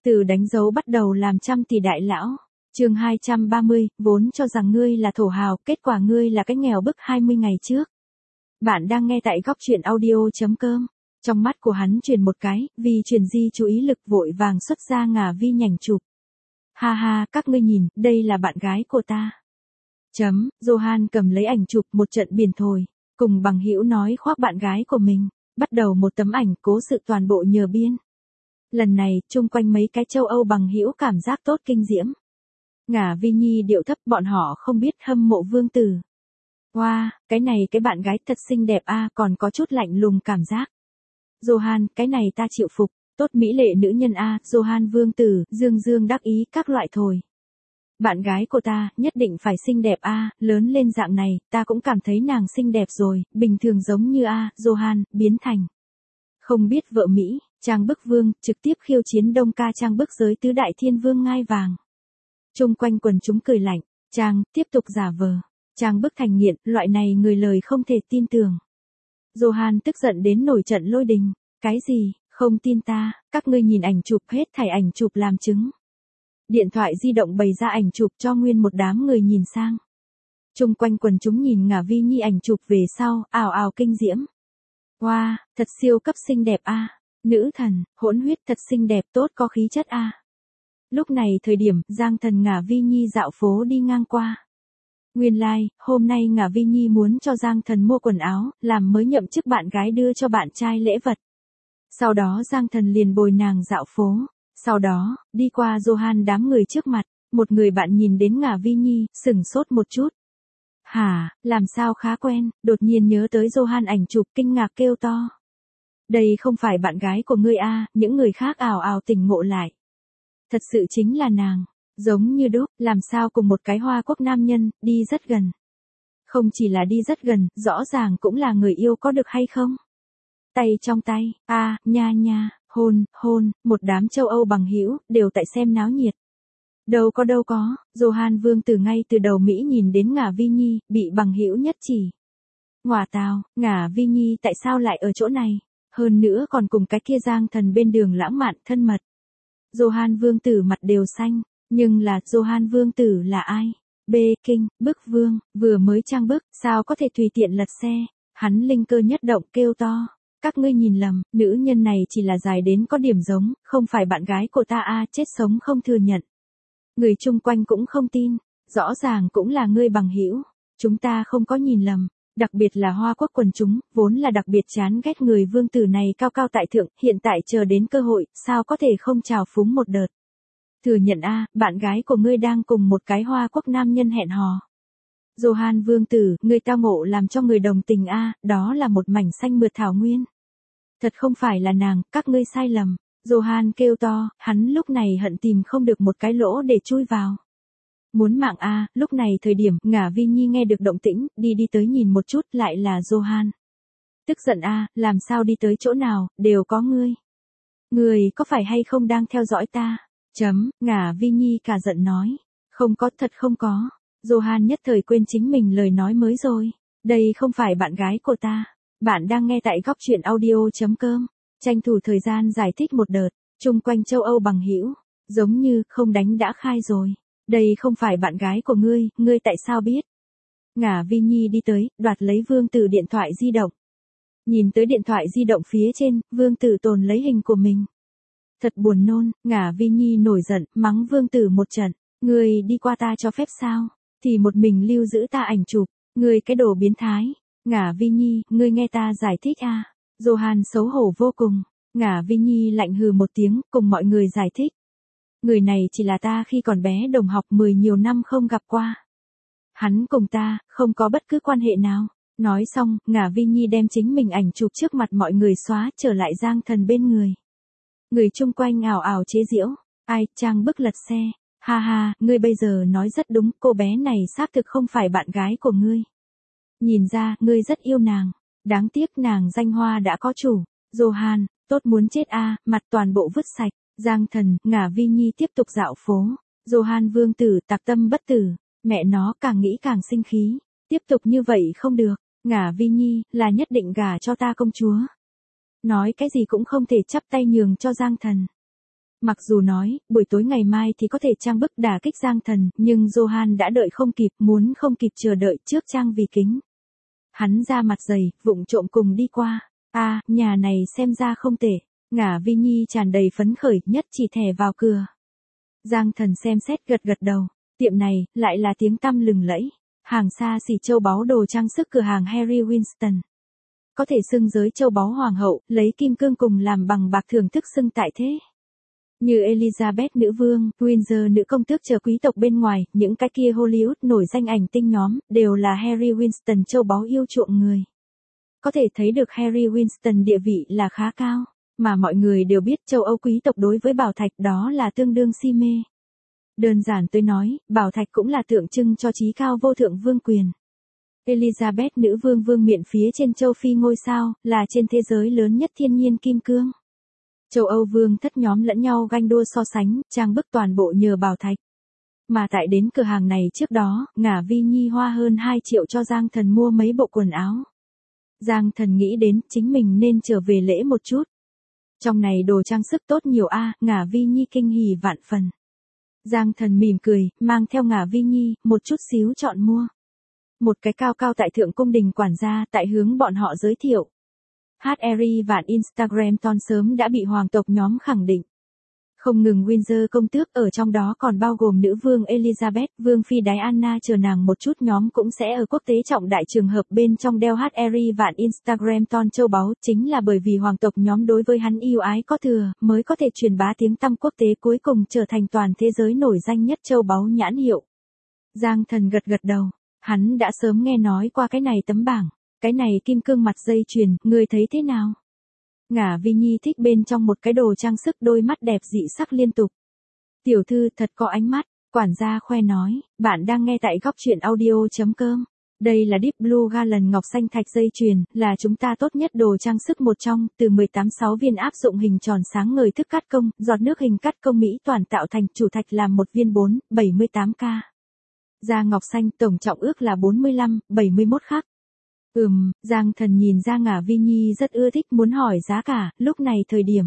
Từ đánh dấu bắt đầu làm trăm tỷ đại lão. Chương 230, vốn cho rằng ngươi là thổ hào, kết quả ngươi là cái nghèo bức 20 ngày trước. Bạn đang nghe tại góc truyện audio.com. Trong mắt của hắn chuyển một cái, vì chuyển di chú ý lực vội vàng xuất ra ngả vi nhảnh chụp. Ha ha, các ngươi nhìn, đây là bạn gái của ta. Johan cầm lấy ảnh chụp một trận biển thổi, cùng bằng hữu nói khoác bạn gái của mình, bắt đầu một tấm ảnh cố sự toàn bộ nhờ biên. Lần này, chung quanh mấy cái châu Âu bằng hữu cảm giác tốt kinh diễm. Ngả vi nhi điệu thấp, bọn họ không biết hâm mộ vương tử. Wow, cái này cái bạn gái thật xinh đẹp a, còn có chút lạnh lùng cảm giác. Johan, cái này ta chịu phục, tốt mỹ lệ nữ nhân a, Johan vương tử, dương dương đắc ý các loại thôi. Bạn gái của ta, nhất định phải xinh đẹp a, lớn lên dạng này, ta cũng cảm thấy nàng xinh đẹp rồi, bình thường giống như a, Johan, biến thành. Không biết vợ Mỹ, Trang bức vương, trực tiếp khiêu chiến Đông ca Trang bức giới tứ đại thiên vương ngai vàng. Chung quanh quần chúng cười lạnh, Trang, tiếp tục giả vờ. Trang bức thành nghiện, loại này người lời không thể tin tưởng. Johan tức giận đến nổi trận lôi đình, cái gì, không tin ta, các ngươi nhìn ảnh chụp hết thảy ảnh chụp làm chứng. Điện thoại di động bày ra ảnh chụp cho nguyên một đám người nhìn sang. Chung quanh quần chúng nhìn ngả vi nhi ảnh chụp về sau, ào ào kinh diễm. Wow, thật siêu cấp xinh đẹp a, nữ thần, hỗn huyết thật xinh đẹp tốt có khí chất a. Lúc này thời điểm, Giang Thần ngả vi nhi dạo phố đi ngang qua. Nguyên lai, hôm nay ngả vi nhi muốn cho Giang Thần mua quần áo, làm mới nhậm chức bạn gái đưa cho bạn trai lễ vật. Sau đó Giang Thần liền bồi nàng dạo phố. Sau đó, đi qua Johan đám người trước mặt, một người bạn nhìn đến ngả vi nhi, sửng sốt một chút. Hả, làm sao khá quen, đột nhiên nhớ tới Johan ảnh chụp kinh ngạc kêu to. Đây không phải bạn gái của ngươi a, những người khác ào ào tỉnh ngộ lại. Thật sự chính là nàng, giống như đúc, làm sao cùng một cái Hoa Quốc nam nhân, đi rất gần. Không chỉ là đi rất gần, rõ ràng cũng là người yêu có được hay không? Tay trong tay, nha nha, hôn, một đám châu Âu bằng hữu đều tại xem náo nhiệt. Đâu có, Johan vương tử ngay từ đầu Mỹ nhìn đến ngả vi nhi, bị bằng hữu nhất chỉ. Ngoà tào, ngả vi nhi tại sao lại ở chỗ này? Hơn nữa còn cùng cái kia Giang Thần bên đường lãng mạn thân mật. Johan vương tử mặt đều xanh, nhưng là Johan vương tử là ai? Bê kinh, bức vương, vừa mới trang bức, sao có thể tùy tiện lật xe? Hắn linh cơ nhất động kêu to. Các ngươi nhìn lầm, nữ nhân này chỉ là dài đến có điểm giống, không phải bạn gái của ta a, chết sống không thừa nhận. Người chung quanh cũng không tin, rõ ràng cũng là ngươi bằng hữu, chúng ta không có nhìn lầm, đặc biệt là Hoa Quốc quần chúng, vốn là đặc biệt chán ghét người vương tử này cao cao tại thượng, hiện tại chờ đến cơ hội, sao có thể không trào phúng một đợt. Thừa nhận a, bạn gái của ngươi đang cùng một cái Hoa Quốc nam nhân hẹn hò. Johan vương tử, ngươi tao ngộ làm cho người đồng tình a, đó là một mảnh xanh mượt thảo nguyên. Thật không phải là nàng, các ngươi sai lầm. Johan kêu to, hắn lúc này hận tìm không được một cái lỗ để chui vào. Muốn mạng a, lúc này thời điểm, ngả vi nhi nghe được động tĩnh, đi tới nhìn một chút, lại là Johan. Tức giận a, làm sao đi tới chỗ nào, đều có ngươi. Ngươi có phải hay không đang theo dõi ta? Ngả vi nhi cả giận nói. Không có, thật không có. Johan nhất thời quên chính mình lời nói mới rồi. Đây không phải bạn gái của ta. Bạn đang nghe tại góc truyện audio.com. Tranh thủ thời gian giải thích một đợt, chung quanh châu Âu bằng hữu, giống như không đánh đã khai rồi. Đây không phải bạn gái của ngươi tại sao biết? Ngả vi nhi đi tới, đoạt lấy vương tử điện thoại di động. Nhìn tới điện thoại di động phía trên, vương tử tồn lấy hình của mình. Thật buồn nôn, ngả vi nhi nổi giận, mắng vương tử một trận. Ngươi đi qua ta cho phép sao? Thì một mình lưu giữ ta ảnh chụp, ngươi cái đồ biến thái. Ngả vi nhi, ngươi nghe ta giải thích a. Johan xấu hổ vô cùng. Ngả vi nhi lạnh hừ một tiếng, cùng mọi người giải thích. Người này chỉ là ta khi còn bé đồng học 10 nhiều năm không gặp qua. Hắn cùng ta, không có bất cứ quan hệ nào. Nói xong, ngả vi nhi đem chính mình ảnh chụp trước mặt mọi người xóa trở lại Giang Thần bên người. Người chung quanh ào ào chế giễu. Ai, Trang bức lật xe. Ha ha, ngươi bây giờ nói rất đúng, cô bé này xác thực không phải bạn gái của ngươi. Nhìn ra, ngươi rất yêu nàng. Đáng tiếc nàng danh hoa đã có chủ. Johan, tốt muốn chết a, mặt toàn bộ vứt sạch. Giang Thần, ngả vi nhi tiếp tục dạo phố. Johan vương tử tạc tâm bất tử. Mẹ nó càng nghĩ càng sinh khí. Tiếp tục như vậy không được. Ngả vi nhi, là nhất định gả cho ta công chúa. Nói cái gì cũng không thể chắp tay nhường cho Giang Thần. Mặc dù nói, buổi tối ngày mai thì có thể trang bức đả kích Giang Thần, nhưng Johan đã đợi không kịp, muốn không kịp chờ đợi trước trang vì kính. Hắn ra mặt dày, vụng trộm cùng đi qua. Nhà này xem ra không tệ. Ngả Vi Nhi tràn đầy phấn khởi, nhất chỉ thẻ vào cửa. Giang Thần xem xét gật gật đầu. Tiệm này, lại là tiếng tăm lừng lẫy. Hàng xa xỉ châu báu đồ trang sức cửa hàng Harry Winston. Có thể xưng giới châu báu hoàng hậu, lấy kim cương cùng làm bằng bạc thưởng thức xưng tại thế. Như Elizabeth nữ vương, Windsor nữ công tước chờ quý tộc bên ngoài, những cái kia Hollywood nổi danh ảnh tinh nhóm, đều là Harry Winston châu báu yêu chuộng người. Có thể thấy được Harry Winston địa vị là khá cao, mà mọi người đều biết châu Âu quý tộc đối với bảo thạch đó là tương đương si mê. Đơn giản tôi nói, bảo thạch cũng là tượng trưng cho trí cao vô thượng vương quyền. Elizabeth nữ vương vương miện phía trên châu Phi ngôi sao, là trên thế giới lớn nhất thiên nhiên kim cương. Châu Âu vương thất nhóm lẫn nhau ganh đua so sánh, trang bức toàn bộ nhờ bảo thạch. Mà tại đến cửa hàng này trước đó, Ngả Vi Nhi hoa hơn 2 triệu cho Giang Thần mua mấy bộ quần áo. Giang Thần nghĩ đến chính mình nên trở về lễ một chút. Trong này đồ trang sức tốt nhiều Ngả Vi Nhi kinh hỉ vạn phần. Giang Thần mỉm cười, mang theo Ngả Vi Nhi, một chút xíu chọn mua. Một cái cao cao tại thượng cung đình quản gia tại hướng bọn họ giới thiệu. Harry và Instagram ton sớm đã bị hoàng tộc nhóm khẳng định. Không ngừng Windsor công tước ở trong đó còn bao gồm nữ vương Elizabeth, vương phi Diana chờ nàng một chút nhóm cũng sẽ ở quốc tế trọng đại trường hợp bên trong đeo Harry và Instagram ton châu báu, chính là bởi vì hoàng tộc nhóm đối với hắn yêu ái có thừa, mới có thể truyền bá tiếng tăm quốc tế cuối cùng trở thành toàn thế giới nổi danh nhất châu báu nhãn hiệu. Giang Thần gật gật đầu, hắn đã sớm nghe nói qua cái này tấm bảng, cái này kim cương mặt dây chuyền, ngươi thấy thế nào? Ngả Vi Nhi thích bên trong một cái đồ trang sức đôi mắt đẹp dị sắc liên tục. Tiểu thư thật có ánh mắt, quản gia khoe nói, bạn đang nghe tại góc truyện audio.com. Đây là Deep Blue Garland ngọc xanh thạch dây chuyền, là chúng ta tốt nhất đồ trang sức một trong, từ 18-6 viên áp dụng hình tròn sáng ngời thức cắt công, giọt nước hình cắt công mỹ toàn tạo thành chủ thạch làm một viên 78K. Da ngọc xanh tổng trọng ước là 75-71 khắc. Giang Thần nhìn ra Ngả Vi Nhi rất ưa thích muốn hỏi giá cả, lúc này thời điểm.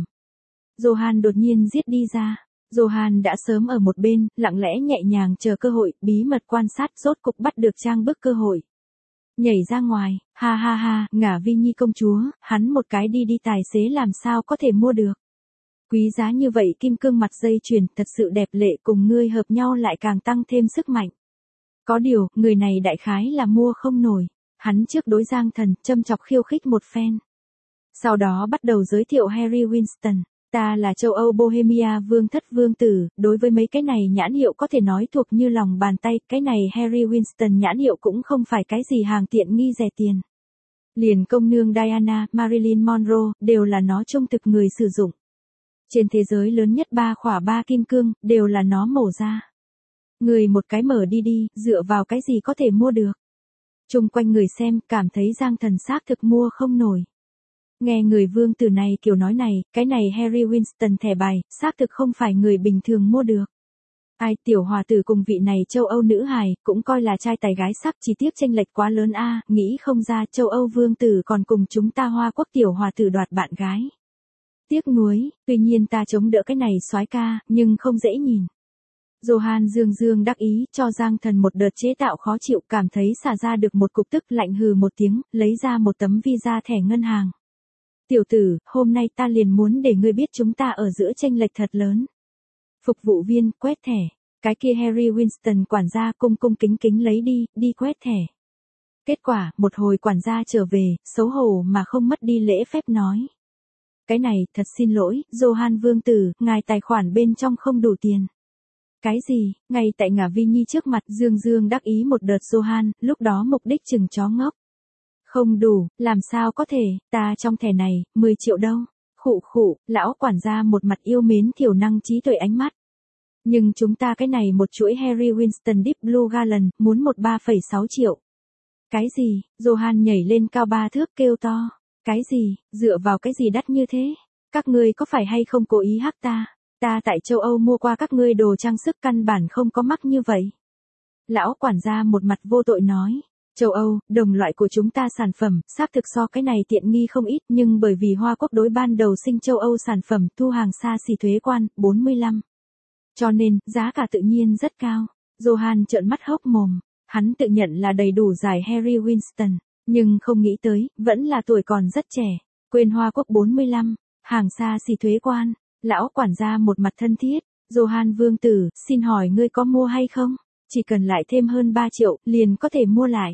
Johan đột nhiên giết đi ra. Johan đã sớm ở một bên, lặng lẽ nhẹ nhàng chờ cơ hội, bí mật quan sát rốt cục bắt được trang bức cơ hội. Nhảy ra ngoài, ha, Ngả Vi Nhi công chúa, hắn một cái đi tài xế làm sao có thể mua được. Quý giá như vậy kim cương mặt dây chuyền thật sự đẹp lệ cùng ngươi hợp nhau lại càng tăng thêm sức mạnh. Có điều, người này đại khái là mua không nổi. Hắn trước đối Giang Thần, châm chọc khiêu khích một phen. Sau đó bắt đầu giới thiệu Harry Winston, ta là châu Âu Bohemia vương thất vương tử, đối với mấy cái này nhãn hiệu có thể nói thuộc như lòng bàn tay, cái này Harry Winston nhãn hiệu cũng không phải cái gì hàng tiện nghi rẻ tiền. Liền công nương Diana, Marilyn Monroe, đều là nó trung thực người sử dụng. Trên thế giới lớn nhất 3 khỏa 3 kim cương, đều là nó mổ ra. Người một cái mở đi, dựa vào cái gì có thể mua được. Chung quanh người xem, cảm thấy Giang Thần xác thực mua không nổi. Nghe người vương tử này kiểu nói này, cái này Harry Winston thẻ bài, xác thực không phải người bình thường mua được. Tiểu hòa tử cùng vị này châu Âu nữ hài, cũng coi là trai tài gái sắc, chỉ tiếc chênh lệch quá lớn nghĩ không ra châu Âu vương tử còn cùng chúng ta Hoa Quốc tiểu hòa tử đoạt bạn gái. Tiếc nuối, tuy nhiên ta chống đỡ cái này soái ca, nhưng không dễ nhìn. Johan dương đắc ý cho Giang Thần một đợt chế tạo khó chịu, cảm thấy xả ra được một cục tức lạnh hừ một tiếng, lấy ra một tấm visa thẻ ngân hàng. Tiểu tử, hôm nay ta liền muốn để ngươi biết chúng ta ở giữa chênh lệch thật lớn. Phục vụ viên, quét thẻ. Cái kia Harry Winston quản gia cung kính lấy đi quét thẻ. Kết quả, một hồi quản gia trở về, xấu hổ mà không mất đi lễ phép nói. Cái này, thật xin lỗi, Johan vương tử, ngài tài khoản bên trong không đủ tiền. Cái gì, ngay tại Ngả Vi Nhi trước mặt dương đắc ý một đợt Johan, lúc đó mục đích chừng chó ngốc. Không đủ, làm sao có thể, ta trong thẻ này, 10 triệu đâu. Khụ, lão quản gia một mặt yêu mến thiểu năng trí tuệ ánh mắt. Nhưng chúng ta cái này một chuỗi Harry Winston Deep Blue Garland, muốn 13,6 triệu. Cái gì, Johan nhảy lên cao 3 thước kêu to. Cái gì, dựa vào cái gì đắt như thế? Các ngươi có phải hay không cố ý hắc ta? Ta tại châu Âu mua qua các ngươi đồ trang sức căn bản không có mắc như vậy. Lão quản gia một mặt vô tội nói. Châu Âu, đồng loại của chúng ta sản phẩm, xác thực so cái này tiện nghi không ít nhưng bởi vì Hoa Quốc đối ban đầu sinh châu Âu sản phẩm thu hàng xa xỉ thuế quan, 45. Cho nên, giá cả tự nhiên rất cao. Johan trợn mắt hốc mồm. Hắn tự nhận là đầy đủ giải Harry Winston, nhưng không nghĩ tới, vẫn là tuổi còn rất trẻ. Quên Hoa Quốc 45, hàng xa xỉ thuế quan. Lão quản gia một mặt thân thiết. Johan vương tử, xin hỏi ngươi có mua hay không? Chỉ cần lại thêm hơn 3 triệu, liền có thể mua lại.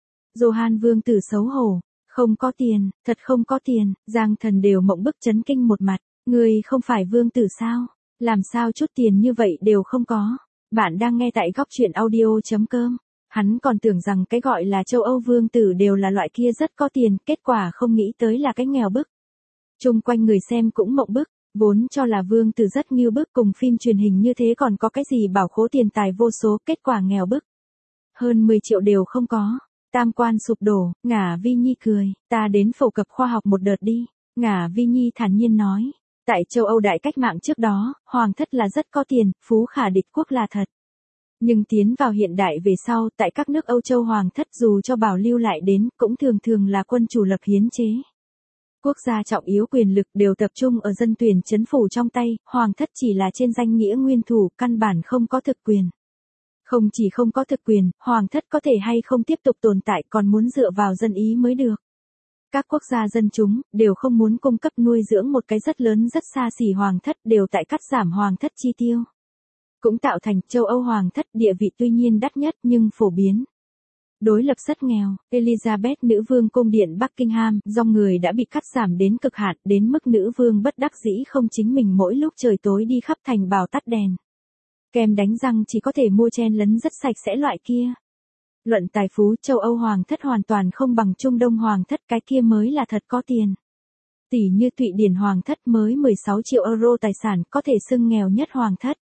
Johan vương tử xấu hổ. Không có tiền, thật không có tiền. Giang Thần đều mộng bức chấn kinh một mặt. Ngươi không phải vương tử sao? Làm sao chút tiền như vậy đều không có? Bạn đang nghe tại góc truyện audio.com. Hắn còn tưởng rằng cái gọi là châu Âu vương tử đều là loại kia rất có tiền, kết quả không nghĩ tới là cái nghèo bức. Chung quanh người xem cũng mộng bức, vốn cho là vương tử rất nghiêu bức cùng phim truyền hình như thế còn có cái gì bảo khố tiền tài vô số, kết quả nghèo bức. Hơn 10 triệu đều không có. Tam quan sụp đổ, Ngả Vi Nhi cười, ta đến phổ cập khoa học một đợt đi. Ngả Vi Nhi thản nhiên nói, tại châu Âu đại cách mạng trước đó, hoàng thất là rất có tiền, phú khả địch quốc là thật. Nhưng tiến vào hiện đại về sau, tại các nước Âu Châu hoàng thất dù cho bảo lưu lại đến, cũng thường thường là quân chủ lập hiến chế. Quốc gia trọng yếu quyền lực đều tập trung ở dân tuyển trấn phủ trong tay, hoàng thất chỉ là trên danh nghĩa nguyên thủ, căn bản không có thực quyền. Không chỉ không có thực quyền, hoàng thất có thể hay không tiếp tục tồn tại còn muốn dựa vào dân ý mới được. Các quốc gia dân chúng, đều không muốn cung cấp nuôi dưỡng một cái rất lớn rất xa xỉ hoàng thất đều tại cắt giảm hoàng thất chi tiêu. Cũng tạo thành châu Âu hoàng thất địa vị tuy nhiên đắt nhất nhưng phổ biến. Đối lập rất nghèo, Elizabeth nữ vương cung điện Buckingham, dòng người đã bị cắt giảm đến cực hạn, đến mức nữ vương bất đắc dĩ không chính mình mỗi lúc trời tối đi khắp thành bảo tắt đèn. Kem đánh răng chỉ có thể mua chen lấn rất sạch sẽ loại kia. Luận tài phú, châu Âu hoàng thất hoàn toàn không bằng Trung Đông hoàng thất, cái kia mới là thật có tiền. Tỷ như Thụy Điển hoàng thất mới 16 triệu euro tài sản, có thể xưng nghèo nhất hoàng thất.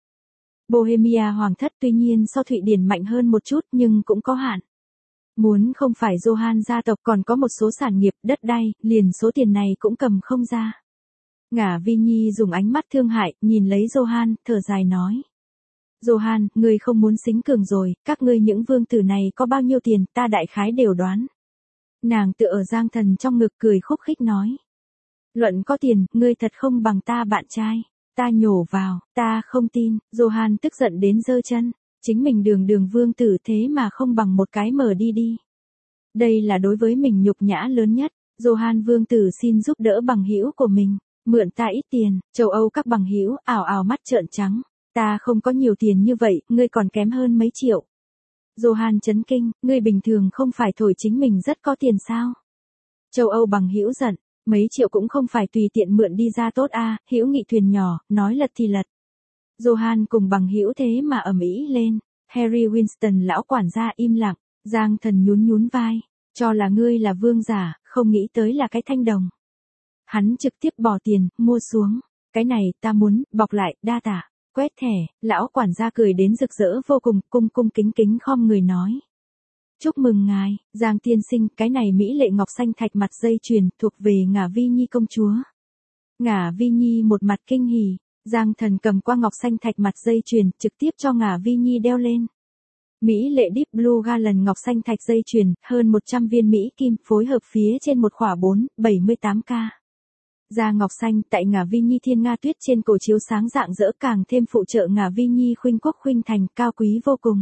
Bohemia hoàng thất tuy nhiên so Thụy Điển mạnh hơn một chút nhưng cũng có hạn. Muốn không phải Johan gia tộc còn có một số sản nghiệp, đất đai, liền số tiền này cũng cầm không ra. Ngả Vi Nhi dùng ánh mắt thương hại, nhìn lấy Johan, thở dài nói. Johan, ngươi không muốn xính cường rồi, các ngươi những vương tử này có bao nhiêu tiền, ta đại khái đều đoán. Nàng tựa ở Giang Thần trong ngực cười khúc khích nói. Luận có tiền, ngươi thật không bằng ta bạn trai. Ta nhổ vào, ta không tin. Johan tức giận đến giơ chân. Chính mình đường vương tử thế mà không bằng một cái mở đi. Đây là đối với mình nhục nhã lớn nhất. Johan vương tử xin giúp đỡ bằng hữu của mình. Mượn ta ít tiền. Châu Âu các bằng hữu ảo ảo mắt trợn trắng. Ta không có nhiều tiền như vậy, ngươi còn kém hơn mấy triệu. Johan chấn kinh, ngươi bình thường không phải thổi chính mình rất có tiền sao? Châu Âu bằng hữu giận, mấy triệu cũng không phải tùy tiện mượn đi ra tốt a, hữu nghị thuyền nhỏ, nói lật thì lật. Johan cùng bằng hữu thế mà ầm ĩ lên. Harry Winston lão quản gia im lặng, Giang Thần nhún vai, cho là ngươi là vương giả, không nghĩ tới là cái thanh đồng. Hắn trực tiếp bỏ tiền, mua xuống. Cái này ta muốn, bọc lại, đa tạ. Quét thẻ, lão quản gia cười đến rực rỡ vô cùng, cung kính khom người nói. Chúc mừng ngài, Giang tiên sinh, cái này mỹ lệ ngọc xanh thạch mặt dây chuyền, thuộc về Ngả Vi Nhi công chúa. Ngả Vi Nhi một mặt kinh hỉ, Giang Thần cầm qua ngọc xanh thạch mặt dây chuyền, trực tiếp cho Ngả Vi Nhi đeo lên. Mỹ lệ Deep Blue Garland ngọc xanh thạch dây chuyền, hơn 100 viên Mỹ kim, phối hợp phía trên một khỏa 478K. Da ngọc xanh tại Ngả Vi Nhi thiên nga tuyết trên cổ chiếu sáng rạng rỡ càng thêm phụ trợ Ngả Vi Nhi khuynh quốc khuynh thành, cao quý vô cùng.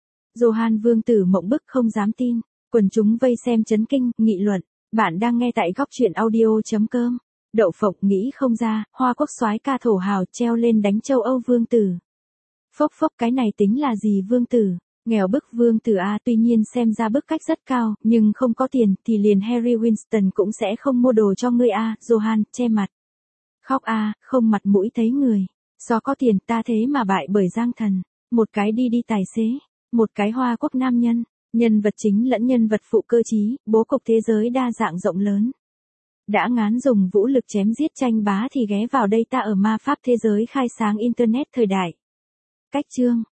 Johan vương tử mộng bức không dám tin, quần chúng vây xem chấn kinh, nghị luận. Bạn đang nghe tại góc truyện audio.com. Đậu phộng nghĩ không ra, Hoa Quốc soái ca thổ hào treo lên đánh châu Âu vương tử. Phốc cái này tính là gì vương tử? Nghèo bức vương tử a, tuy nhiên xem ra bức cách rất cao, nhưng không có tiền thì liền Harry Winston cũng sẽ không mua đồ cho ngươi a. Johan che mặt. Khóc a, không mặt mũi thấy người. Do có tiền ta thế mà bại bởi Giang Thần. Một cái đi tài xế, một cái Hoa Quốc nam nhân, nhân vật chính lẫn nhân vật phụ cơ trí, bố cục thế giới đa dạng rộng lớn. Đã ngán dùng vũ lực chém giết tranh bá thì ghé vào đây ta ở ma pháp thế giới khai sáng internet thời đại. Cách chương